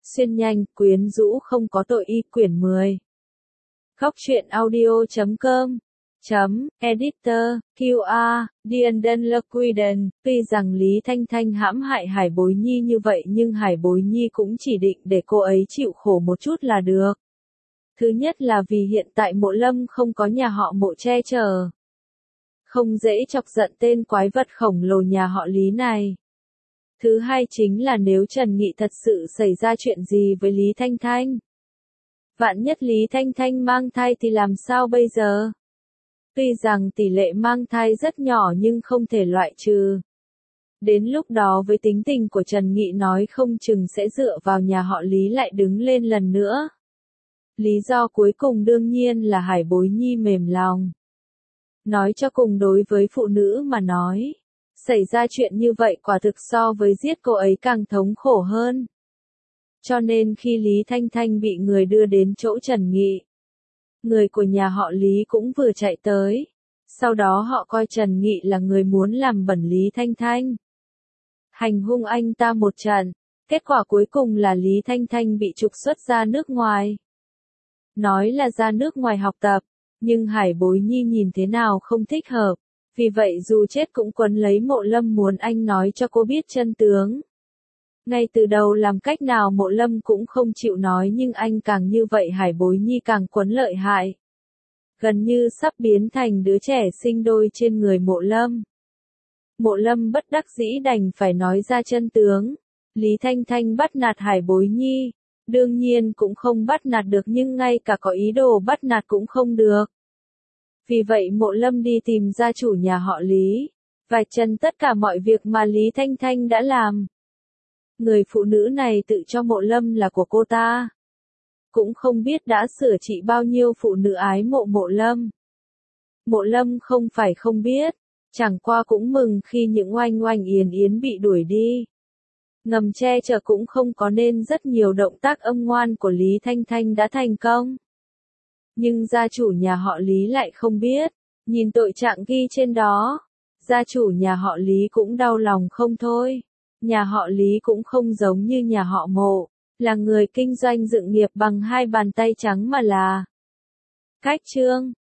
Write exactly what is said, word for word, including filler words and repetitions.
Xuyên nhanh, quyến rũ không có tội y quyển mười. Góc truyện audio chấm com chấm editor quy a Dienden Lequiden. Tuy rằng Lý Thanh Thanh hãm hại Hải Bối Nhi như vậy nhưng Hải Bối Nhi cũng chỉ định để cô ấy chịu khổ một chút là được. Thứ nhất là vì hiện tại Mộ Lâm không có nhà họ Mộ che chở, không dễ chọc giận tên quái vật khổng lồ nhà họ Lý này. Thứ hai chính là nếu Trần Nghị thật sự xảy ra chuyện gì với Lý Thanh Thanh, vạn nhất Lý Thanh Thanh mang thai thì làm sao bây giờ? Tuy rằng tỷ lệ mang thai rất nhỏ nhưng không thể loại trừ. Đến lúc đó với tính tình của Trần Nghị nói không chừng sẽ dựa vào nhà họ Lý lại đứng lên lần nữa. Lý do cuối cùng đương nhiên là Hải Bối Nhi mềm lòng. Nói cho cùng đối với phụ nữ mà nói, xảy ra chuyện như vậy quả thực so với giết cô ấy càng thống khổ hơn. Cho nên khi Lý Thanh Thanh bị người đưa đến chỗ Trần Nghị, người của nhà họ Lý cũng vừa chạy tới. Sau đó họ coi Trần Nghị là người muốn làm bẩn Lý Thanh Thanh, hành hung anh ta một trận. Kết quả cuối cùng là Lý Thanh Thanh bị trục xuất ra nước ngoài. Nói là ra nước ngoài học tập, nhưng Hải Bối Nhi nhìn thế nào không thích hợp. Vì vậy dù chết cũng quấn lấy Mộ Lâm muốn anh nói cho cô biết chân tướng. Ngay từ đầu làm cách nào Mộ Lâm cũng không chịu nói nhưng anh càng như vậy Hải Bối Nhi càng quấn lợi hại. Gần như sắp biến thành đứa trẻ sinh đôi trên người Mộ Lâm. Mộ Lâm bất đắc dĩ đành phải nói ra chân tướng. Lý Thanh Thanh bắt nạt Hải Bối Nhi. Đương nhiên cũng không bắt nạt được nhưng ngay cả có ý đồ bắt nạt cũng không được. Vì vậy Mộ Lâm đi tìm gia chủ nhà họ Lý, vạch trần tất cả mọi việc mà Lý Thanh Thanh đã làm. Người phụ nữ này tự cho Mộ Lâm là của cô ta. Cũng không biết đã sửa trị bao nhiêu phụ nữ ái mộ Mộ Lâm. Mộ Lâm không phải không biết, chẳng qua cũng mừng khi những oanh oanh yến yến bị đuổi đi. Ngầm che chở cũng không có nên rất nhiều động tác âm ngoan của Lý Thanh Thanh đã thành công. Nhưng gia chủ nhà họ Lý lại không biết, nhìn tội trạng ghi trên đó, gia chủ nhà họ Lý cũng đau lòng không thôi. Nhà họ Lý cũng không giống như nhà họ Mộ, là người kinh doanh dựng nghiệp bằng hai bàn tay trắng mà là cách chương